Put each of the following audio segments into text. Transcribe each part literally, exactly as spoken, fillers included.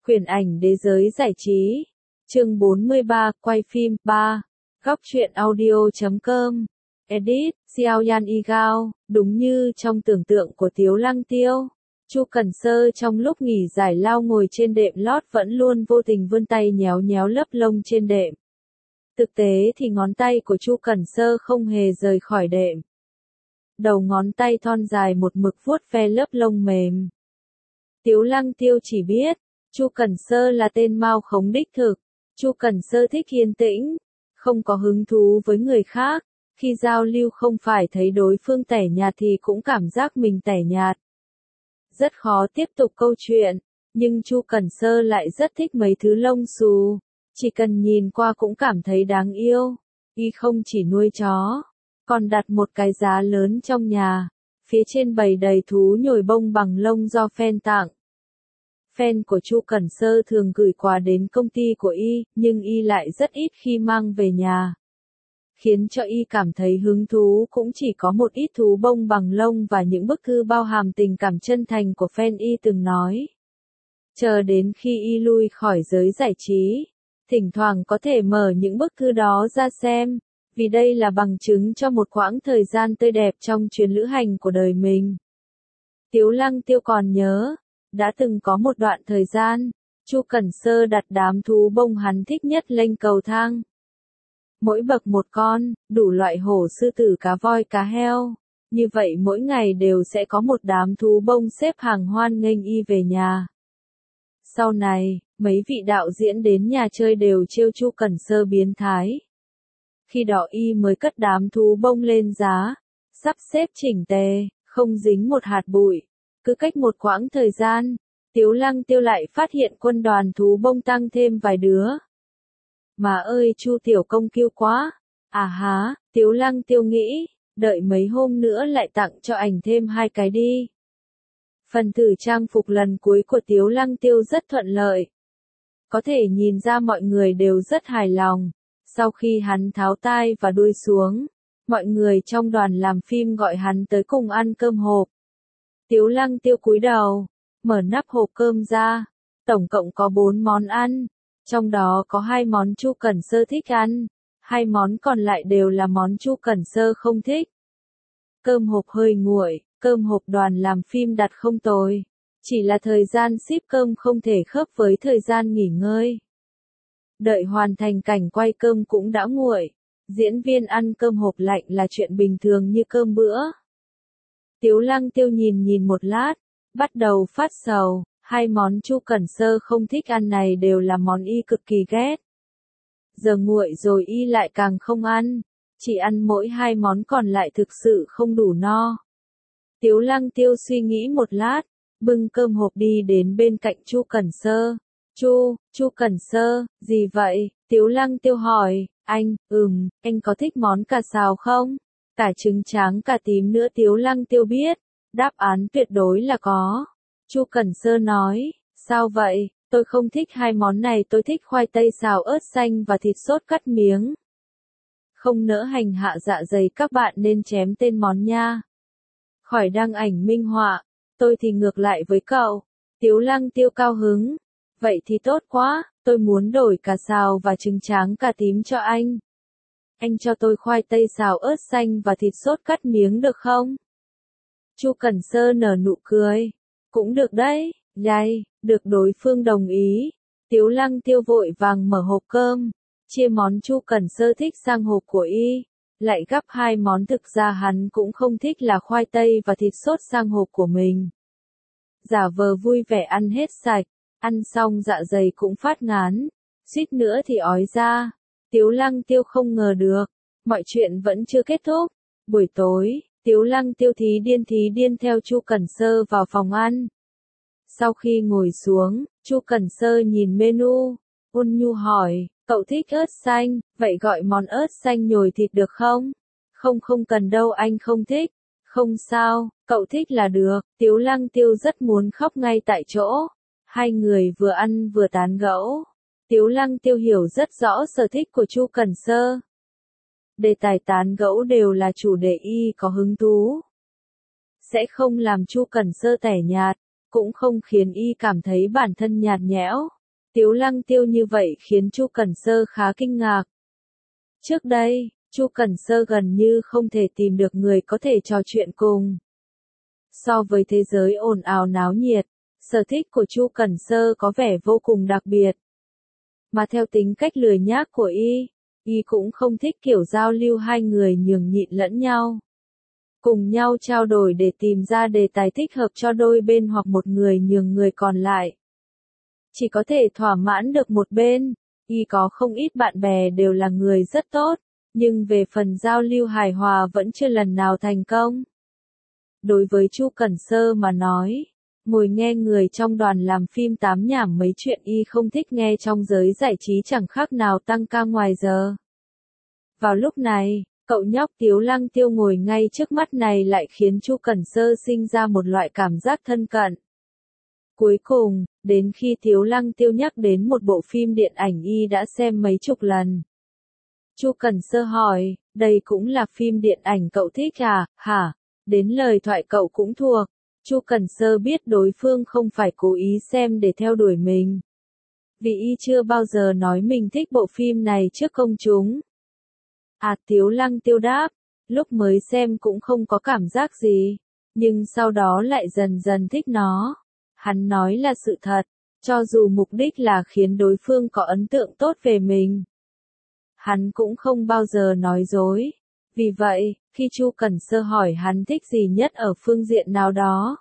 Quyển ảnh đế giới giải trí. Chương bốn mươi ba, quay phim, ba. Góc truyện audio chấm com. Edit, Xiao Yan Y Gao, đúng như trong tưởng tượng của Tiếu Lăng Tiêu. Chu Cẩn Sơ trong lúc nghỉ giải lao ngồi trên đệm lót vẫn luôn vô tình vươn tay nhéo nhéo lớp lông trên đệm. Thực tế thì ngón tay của Chu Cẩn Sơ không hề rời khỏi đệm. Đầu ngón tay thon dài một mực vuốt ve lớp lông mềm. Tiếu Lăng Tiêu chỉ biết, Chu Cẩn Sơ là tên mao khống đích thực. Chu Cẩn Sơ thích yên tĩnh, không có hứng thú với người khác. Khi giao lưu không phải thấy đối phương tẻ nhạt thì cũng cảm giác mình tẻ nhạt. Rất khó tiếp tục câu chuyện, nhưng Chu Cẩn Sơ lại rất thích mấy thứ lông xù. Chỉ cần nhìn qua cũng cảm thấy đáng yêu. Y không chỉ nuôi chó, còn đặt một cái giá lớn trong nhà. Phía trên bày đầy thú nhồi bông bằng lông do fan tặng. Fan của Chu Cẩn Sơ thường gửi quà đến công ty của Y, nhưng Y lại rất ít khi mang về nhà. Khiến cho Y cảm thấy hứng thú cũng chỉ có một ít thú bông bằng lông và những bức thư bao hàm tình cảm chân thành của fan Y từng nói. Chờ đến khi Y lui khỏi giới giải trí, thỉnh thoảng có thể mở những bức thư đó ra xem, vì đây là bằng chứng cho một quãng thời gian tươi đẹp trong chuyến lữ hành của đời mình. Tiếu Lăng Tiêu còn nhớ, đã từng có một đoạn thời gian, Chu Cẩn Sơ đặt đám thú bông hắn thích nhất lên cầu thang. Mỗi bậc một con, đủ loại hổ sư tử cá voi cá heo. Như vậy mỗi ngày đều sẽ có một đám thú bông xếp hàng hoan nghênh Y về nhà. Sau này, mấy vị đạo diễn đến nhà chơi đều trêu Chu Cẩn Sơ biến thái. Khi đó Y mới cất đám thú bông lên giá, sắp xếp chỉnh tề, không dính một hạt bụi. Cứ cách một quãng thời gian, Tiếu Lăng Tiêu lại phát hiện quân đoàn thú bông tăng thêm vài đứa. Mà ơi Chu tiểu công kiêu quá. À há, Tiếu Lăng Tiêu nghĩ, đợi mấy hôm nữa lại tặng cho ảnh thêm hai cái đi. Phần thử trang phục lần cuối của Tiếu Lăng Tiêu rất thuận lợi. Có thể nhìn ra mọi người đều rất hài lòng. Sau khi hắn tháo tai và đuôi xuống, mọi người trong đoàn làm phim gọi hắn tới cùng ăn cơm hộp. Tiếu Lăng Tiêu cúi đầu, mở nắp hộp cơm ra, tổng cộng có bốn món ăn, trong đó có hai món Chu Cẩn Sơ thích ăn, hai món còn lại đều là món Chu Cẩn Sơ không thích. Cơm hộp hơi nguội, cơm hộp đoàn làm phim đặt không tồi, chỉ là thời gian ship cơm không thể khớp với thời gian nghỉ ngơi. Đợi hoàn thành cảnh quay cơm cũng đã nguội, diễn viên ăn cơm hộp lạnh là chuyện bình thường như cơm bữa. Tiếu Lăng Tiêu nhìn nhìn một lát, bắt đầu phát sầu, hai món Chu Cẩn Sơ không thích ăn này đều là món Y cực kỳ ghét. Giờ nguội rồi Y lại càng không ăn, chỉ ăn mỗi hai món còn lại thực sự không đủ no. Tiếu Lăng Tiêu suy nghĩ một lát, bưng cơm hộp đi đến bên cạnh Chu Cẩn Sơ. Chu, Chu Cẩn Sơ, gì vậy? Tiếu Lăng Tiêu hỏi, anh, ừm, anh có thích món cà xào không? Cả trứng tráng cả tím nữa. Tiếu Lăng Tiêu biết, đáp án tuyệt đối là có. Chu Cẩn Sơ nói, sao vậy, tôi không thích hai món này, tôi thích khoai tây xào ớt xanh và thịt sốt cắt miếng. Không nỡ hành hạ dạ dày các bạn nên chém tên món nha. Khỏi đăng ảnh minh họa, tôi thì ngược lại với cậu. Tiếu Lăng Tiêu cao hứng, vậy thì tốt quá, tôi muốn đổi cà xào và trứng tráng cà tím cho anh. Anh cho tôi khoai tây xào ớt xanh và thịt sốt cắt miếng được không? Chu Cẩn Sơ nở nụ cười. Cũng được đấy, yay, được đối phương đồng ý. Tiếu Lăng Tiêu vội vàng mở hộp cơm, chia món Chu Cẩn Sơ thích sang hộp của Y, lại gắp hai món thực ra hắn cũng không thích là khoai tây và thịt sốt sang hộp của mình. Giả vờ vui vẻ ăn hết sạch, ăn xong dạ dày cũng phát ngán, suýt nữa thì ói ra. Tiếu Lăng Tiêu không ngờ được, mọi chuyện vẫn chưa kết thúc. Buổi tối, Tiếu Lăng Tiêu thí điên thí điên theo Chu Cẩn Sơ vào phòng ăn. Sau khi ngồi xuống, Chu Cẩn Sơ nhìn menu, ôn nhu hỏi, cậu thích ớt xanh, vậy gọi món ớt xanh nhồi thịt được không? Không không cần đâu, anh không thích. Không sao, cậu thích là được. Tiếu Lăng Tiêu rất muốn khóc ngay tại chỗ. Hai người vừa ăn vừa tán gẫu. Tiếu Lăng Tiêu hiểu rất rõ sở thích của Chu Cẩn Sơ. Đề tài tán gẫu đều là chủ đề Y có hứng thú. Sẽ không làm Chu Cẩn Sơ tẻ nhạt, cũng không khiến y cảm thấy bản thân nhạt nhẽo. Tiếu Lăng Tiêu như vậy khiến Chu Cẩn Sơ khá kinh ngạc. Trước đây, Chu Cẩn Sơ gần như không thể tìm được người có thể trò chuyện cùng. So với thế giới ồn ào náo nhiệt, sở thích của Chu Cẩn Sơ có vẻ vô cùng đặc biệt. Mà theo tính cách lười nhác của y, y cũng không thích kiểu giao lưu hai người nhường nhịn lẫn nhau. Cùng nhau trao đổi để tìm ra đề tài thích hợp cho đôi bên hoặc một người nhường người còn lại. Chỉ có thể thỏa mãn được một bên, y có không ít bạn bè đều là người rất tốt, nhưng về phần giao lưu hài hòa vẫn chưa lần nào thành công. Đối với Chu Cẩn Sơ mà nói, ngồi nghe người trong đoàn làm phim tám nhảm mấy chuyện y không thích nghe trong giới giải trí chẳng khác nào tăng ca ngoài giờ. Vào lúc này, cậu nhóc Tiếu Lăng Tiêu ngồi ngay trước mắt này lại khiến Chu Cẩn Sơ sinh ra một loại cảm giác thân cận. Cuối cùng, đến khi Tiếu Lăng Tiêu nhắc đến một bộ phim điện ảnh y đã xem mấy chục lần. Chu Cẩn Sơ hỏi, đây cũng là phim điện ảnh cậu thích à, hả? Đến lời thoại cậu cũng thuộc. Chu Cẩn Sơ biết đối phương không phải cố ý xem để theo đuổi mình. Vì y chưa bao giờ nói mình thích bộ phim này trước công chúng. À, Tiếu Lăng Tiêu đáp, lúc mới xem cũng không có cảm giác gì, nhưng sau đó lại dần dần thích nó. Hắn nói là sự thật, cho dù mục đích là khiến đối phương có ấn tượng tốt về mình. Hắn cũng không bao giờ nói dối. Vì vậy, khi Chu Cẩn Sơ hỏi hắn thích gì nhất ở phương diện nào đó,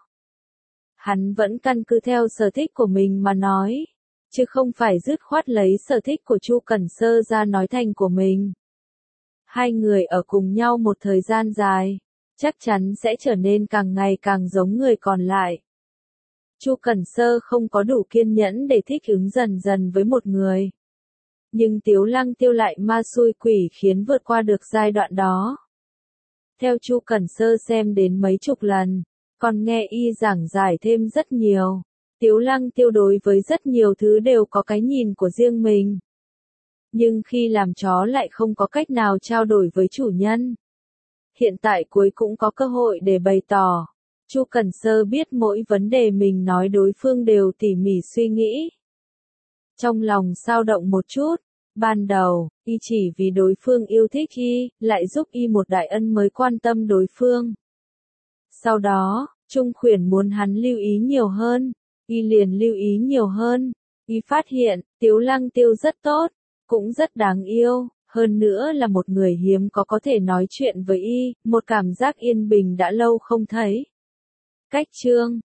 hắn vẫn căn cứ theo sở thích của mình mà nói, chứ không phải dứt khoát lấy sở thích của Chu Cẩn Sơ ra nói thành của mình. Hai người ở cùng nhau một thời gian dài, chắc chắn sẽ trở nên càng ngày càng giống người còn lại. Chu Cẩn Sơ không có đủ kiên nhẫn để thích ứng dần dần với một người. Nhưng Tiếu Lăng Tiêu lại ma xui quỷ khiến vượt qua được giai đoạn đó. Theo Chu Cẩn Sơ xem đến mấy chục lần, còn nghe y giảng giải thêm rất nhiều. Tiếu Lăng Tiêu đối với rất nhiều thứ đều có cái nhìn của riêng mình. Nhưng khi làm chó lại không có cách nào trao đổi với chủ nhân. Hiện tại cuối cũng có cơ hội để bày tỏ. Chu Cẩn Sơ biết mỗi vấn đề mình nói đối phương đều tỉ mỉ suy nghĩ. Trong lòng dao động một chút, ban đầu, y chỉ vì đối phương yêu thích y, lại giúp y một đại ân mới quan tâm đối phương. Sau đó, Trung Khuyển muốn hắn lưu ý nhiều hơn, y liền lưu ý nhiều hơn. Y phát hiện, Tiếu Lăng Tiêu rất tốt, cũng rất đáng yêu, hơn nữa là một người hiếm có có thể nói chuyện với y, một cảm giác yên bình đã lâu không thấy. Cách chương